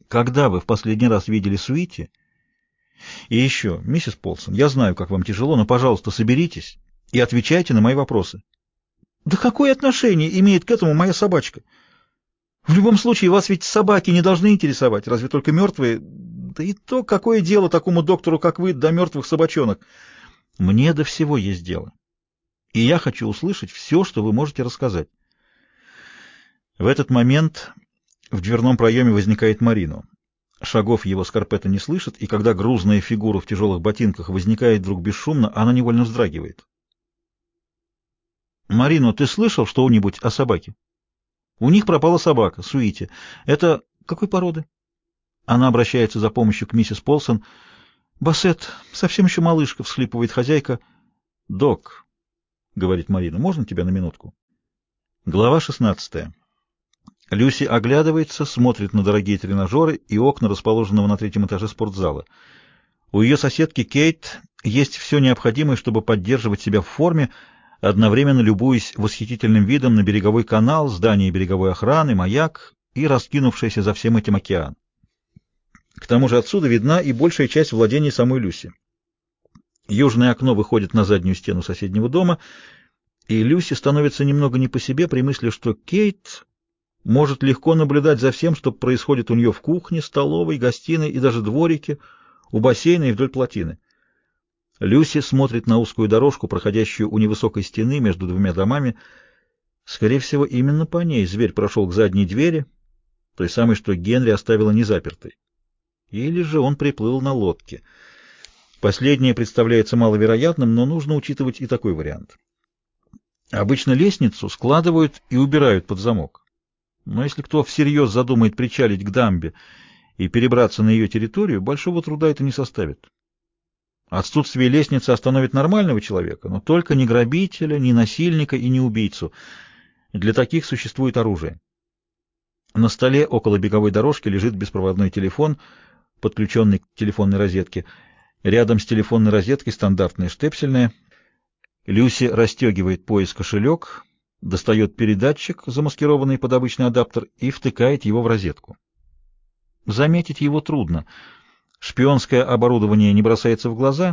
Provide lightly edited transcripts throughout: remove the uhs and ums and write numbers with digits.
Когда вы в последний раз видели Суити? И еще, миссис Полсон, я знаю, как вам тяжело, но, пожалуйста, соберитесь и отвечайте на мои вопросы. Да какое отношение имеет к этому моя собачка? В любом случае, вас ведь собаки не должны интересовать, разве только мертвые. Да и то, какое дело такому доктору, как вы, до мертвых собачонок? Мне до всего есть дело. И я хочу услышать все, что вы можете рассказать. В этот момент в дверном проеме возникает Марино. Шагов его Скарпетта не слышит, и когда грузная фигура в тяжелых ботинках возникает вдруг бесшумно, она невольно вздрагивает. «Марино, ты слышал что-нибудь о собаке?» «У них пропала собака, Суити. Это какой породы?» Она обращается за помощью к миссис Полсон. «Бассет, совсем еще малышка», — всхлипывает хозяйка. «Док», — говорит Марина, — «можно тебя на минутку?» Глава 16. Люси оглядывается, смотрит на дорогие тренажеры и окна расположенного на третьем этаже спортзала. У ее соседки Кейт есть все необходимое, чтобы поддерживать себя в форме, одновременно любуясь восхитительным видом на береговой канал, здание береговой охраны, маяк и раскинувшийся за всем этим океан. К тому же отсюда видна и большая часть владений самой Люси. Южное окно выходит на заднюю стену соседнего дома, и Люси становится немного не по себе при мысли, что Кейт может легко наблюдать за всем, что происходит у нее в кухне, столовой, гостиной и даже дворике, у бассейна и вдоль плотины. Люси смотрит на узкую дорожку, проходящую у невысокой стены между двумя домами. Скорее всего, именно по ней зверь прошел к задней двери, той самой, что Генри оставила незапертой. Или же он приплыл на лодке. Последнее представляется маловероятным, но нужно учитывать и такой вариант. Обычно лестницу складывают и убирают под замок. Но если кто всерьез задумает причалить к дамбе и перебраться на ее территорию, большого труда это не составит. Отсутствие лестницы остановит нормального человека, но только не грабителя, не насильника и не убийцу. Для таких существует оружие. На столе около беговой дорожки лежит беспроводной телефон, подключенный к телефонной розетке. Рядом с телефонной розеткой стандартная штепсельная. Люси расстегивает пояс-кошелек, достает передатчик, замаскированный под обычный адаптер, и втыкает его в розетку. Заметить его трудно. Шпионское оборудование не бросается в глаза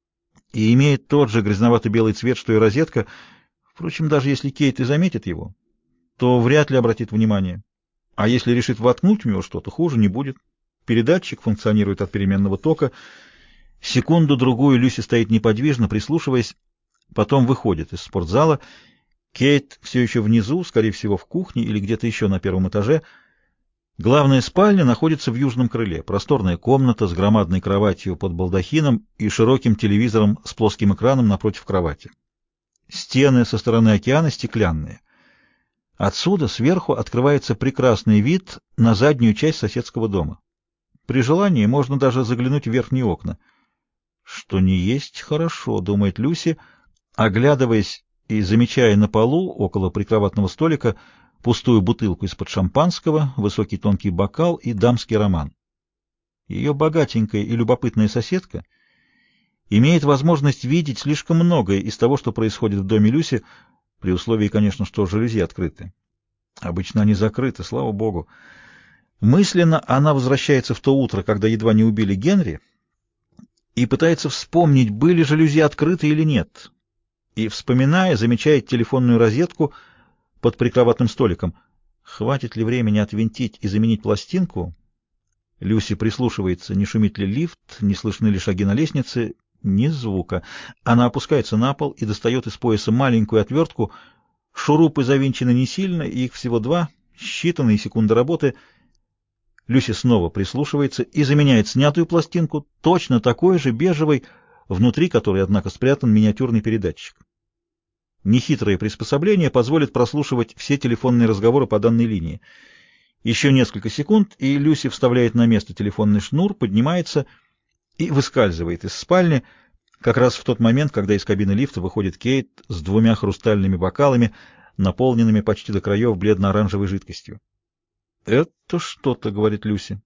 и имеет тот же грязновато-белый цвет, что и розетка. Впрочем, даже если Кейт и заметит его, то вряд ли обратит внимание. А если решит воткнуть в него что-то, хуже не будет. Передатчик функционирует от переменного тока. Секунду-другую Люси стоит неподвижно, прислушиваясь, потом выходит из спортзала. Кейт все еще внизу, скорее всего, в кухне или где-то еще на первом этаже. Главная спальня находится в южном крыле. Просторная комната с громадной кроватью под балдахином и широким телевизором с плоским экраном напротив кровати. Стены со стороны океана стеклянные. Отсюда сверху открывается прекрасный вид на заднюю часть соседского дома. При желании можно даже заглянуть в верхние окна. Что не есть хорошо, думает Люси, оглядываясь и замечая на полу около прикроватного столика пустую бутылку из-под шампанского, высокий тонкий бокал и дамский роман. Ее богатенькая и любопытная соседка имеет возможность видеть слишком многое из того, что происходит в доме Люси, при условии, конечно, что жалюзи открыты. Обычно они закрыты, слава богу. Мысленно она возвращается в то утро, когда едва не убили Генри, и пытается вспомнить, были жалюзи открыты или нет. И, вспоминая, замечает телефонную розетку под прикроватным столиком. Хватит ли времени отвинтить и заменить пластинку? Люси прислушивается, не шумит ли лифт, не слышны ли шаги на лестнице. Ни звука. Она опускается на пол и достает из пояса маленькую отвертку. Шурупы завинчены не сильно, их всего два, считанные секунды работы. Люси снова прислушивается и заменяет снятую пластинку, точно такой же, бежевой, внутри которой, однако, спрятан миниатюрный передатчик. Нехитрое приспособление позволит прослушивать все телефонные разговоры по данной линии. Еще несколько секунд, и Люси вставляет на место телефонный шнур, поднимается и выскальзывает из спальни, как раз в тот момент, когда из кабины лифта выходит Кейт с двумя хрустальными бокалами, наполненными почти до краев бледно-оранжевой жидкостью. «Это что-то», — говорит Люси.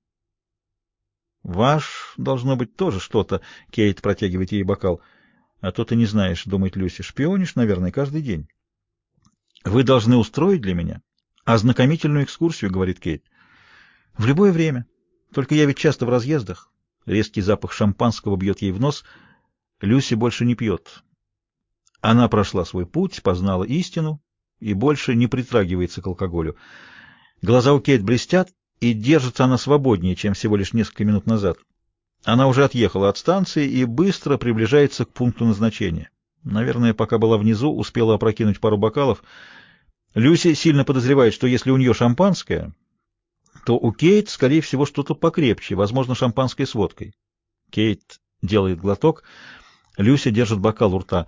«Ваш, должно быть, тоже что-то», — Кейт протягивает ей бокал. «А то ты не знаешь», — думает Люси, — «шпионишь, наверное, каждый день». «Вы должны устроить для меня ознакомительную экскурсию», — говорит Кейт. «В любое время. Только я ведь часто в разъездах. Резкий запах шампанского бьет ей в нос. Люси больше не пьет. Она прошла свой путь, познала истину и больше не притрагивается к алкоголю. Глаза у Кейт блестят, и держится она свободнее, чем всего лишь несколько минут назад. Она уже отъехала от станции и быстро приближается к пункту назначения. Наверное, пока была внизу, успела опрокинуть пару бокалов. Люси сильно подозревает, что если у нее шампанское, то у Кейт, скорее всего, что-то покрепче, возможно, шампанское с водкой. Кейт делает глоток, Люси держит бокал у рта.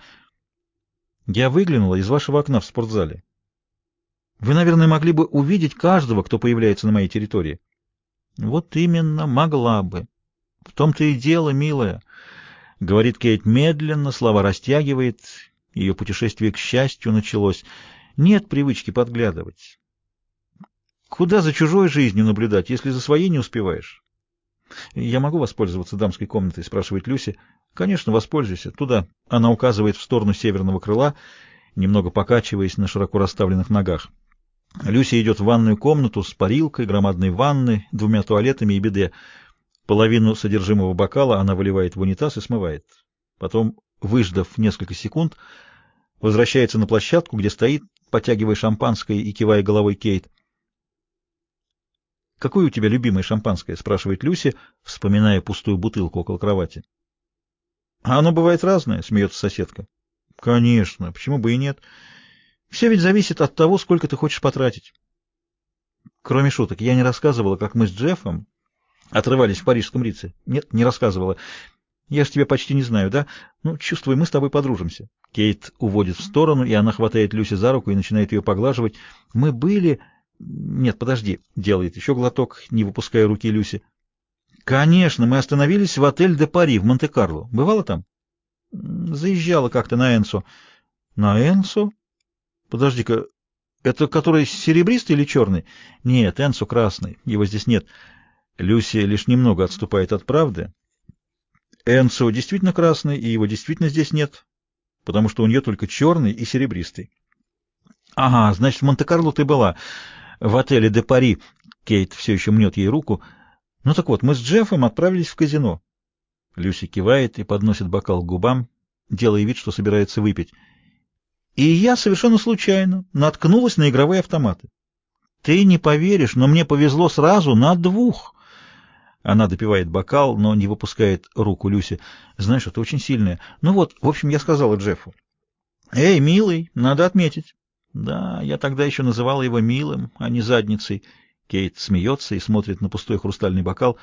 «Я выглянула из вашего окна в спортзале. Вы, наверное, могли бы увидеть каждого, кто появляется на моей территории». «Вот именно, могла бы. В том-то и дело, милая», — говорит Кейт медленно, слова растягивает. Ее путешествие к счастью началось. Нет привычки подглядывать. Куда за чужой жизнью наблюдать, если за своей не успеваешь? «Я могу воспользоваться дамской комнатой?» — спрашивает Люси. «Конечно, воспользуйся. Туда». Она указывает в сторону северного крыла, немного покачиваясь на широко расставленных ногах. Люси идет в ванную комнату с парилкой, громадной ванной, двумя туалетами и биде. Половину содержимого бокала она выливает в унитаз и смывает. Потом, выждав несколько секунд, возвращается на площадку, где стоит, потягивая шампанское и кивая головой Кейт. «Какое у тебя любимое шампанское?» — спрашивает Люси, вспоминая пустую бутылку около кровати. «А оно бывает разное», — смеется соседка. «Конечно, почему бы и нет? Все ведь зависит от того, сколько ты хочешь потратить». Кроме шуток, я не рассказывала, как мы с Джеффом отрывались в парижском Рице. Нет, не рассказывала. Я ж тебя почти не знаю, да? Ну, чувствую, мы с тобой подружимся. Кейт уводит в сторону, и она хватает Люси за руку и начинает ее поглаживать. Мы были... Нет, подожди. Делает еще глоток, не выпуская руки Люси. Конечно, мы остановились в отель «Де Пари» в Монте-Карло. Бывала там? Заезжала как-то на Энсо. На Энсо? Подожди-ка, это который серебристый или черный? Нет, Энсо красный, его здесь нет. Люси лишь немного отступает от правды. Энсо действительно красный, и его действительно здесь нет, потому что у нее только черный и серебристый. Ага, значит, в Монте-Карло ты была, в отеле «Де Пари». Кейт все еще мнет ей руку. Ну так вот, мы с Джеффом отправились в казино. Люси кивает и подносит бокал к губам, делая вид, что собирается выпить. И я совершенно случайно наткнулась на игровые автоматы. Ты не поверишь, но мне повезло сразу на двух. Она допивает бокал, но не выпускает руку Люси. Знаешь, это очень сильное. Ну вот, в общем, я сказала Джеффу. Эй, милый, надо отметить. Да, я тогда еще называла его милым, а не задницей. Кейт смеется и смотрит на пустой хрустальный бокал.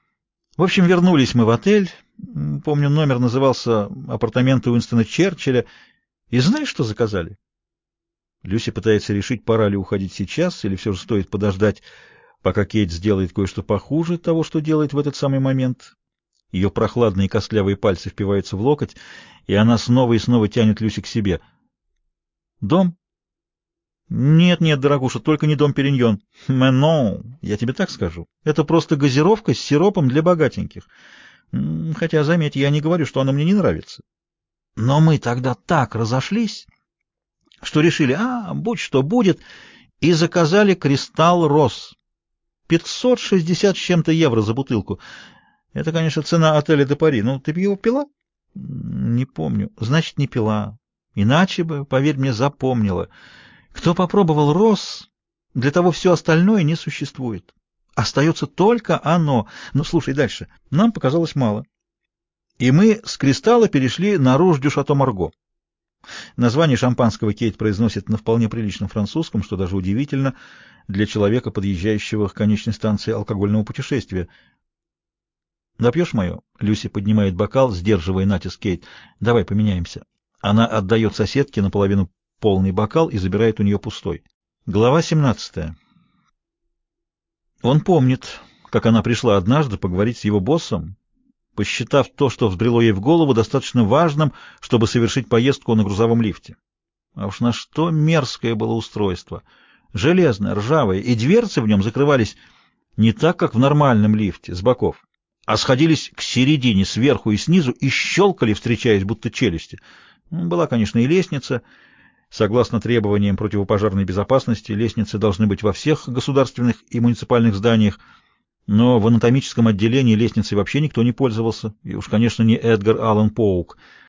В общем, вернулись мы в отель. Помню, номер назывался «Апартаменты Уинстона Черчилля». И знаешь, что заказали? Люси пытается решить, пора ли уходить сейчас, или все же стоит подождать, пока Кейт сделает кое-что похуже того, что делает в этот самый момент. Ее прохладные костлявые пальцы впиваются в локоть, и она снова и снова тянет Люси к себе. «Дом?» «Нет, нет, дорогуша, только не дом Периньон». «Мэно, я тебе так скажу. Это просто газировка с сиропом для богатеньких. Хотя, заметь, я не говорю, что она мне не нравится. Но мы тогда так разошлись, что решили, будь что будет, и заказали «Кристалл Росс». 560 с чем-то евро за бутылку. Это, конечно, цена отеля «Де Пари». Ну, ты бы его пила? Не помню. Значит, не пила. Иначе бы, поверь мне, запомнила. Кто попробовал Росс, для того все остальное не существует. Остается только оно. Ну, слушай дальше. Нам показалось мало. И мы с «Кристалла» перешли на «Руж дю Шато Марго». Название шампанского Кейт произносит на вполне приличном французском, что даже удивительно для человека, подъезжающего к конечной станции алкогольного путешествия. «Допьешь мое?» Люси поднимает бокал, сдерживая натиск Кейт. «Давай поменяемся». Она отдает соседке наполовину полный бокал и забирает у нее пустой. Глава 17. Он помнит, как она пришла однажды поговорить с его боссом, посчитав то, что взбрело ей в голову, достаточно важным, чтобы совершить поездку на грузовом лифте. А уж на что мерзкое было устройство! Железное, ржавое, и дверцы в нем закрывались не так, как в нормальном лифте, с боков, а сходились к середине, сверху и снизу, и щелкали, встречаясь, будто челюсти. Была, конечно, и лестница. Согласно требованиям противопожарной безопасности, лестницы должны быть во всех государственных и муниципальных зданиях, Но в анатомическом отделении лестницей вообще никто не пользовался, и уж, конечно, не Эдгар Аллан Поук.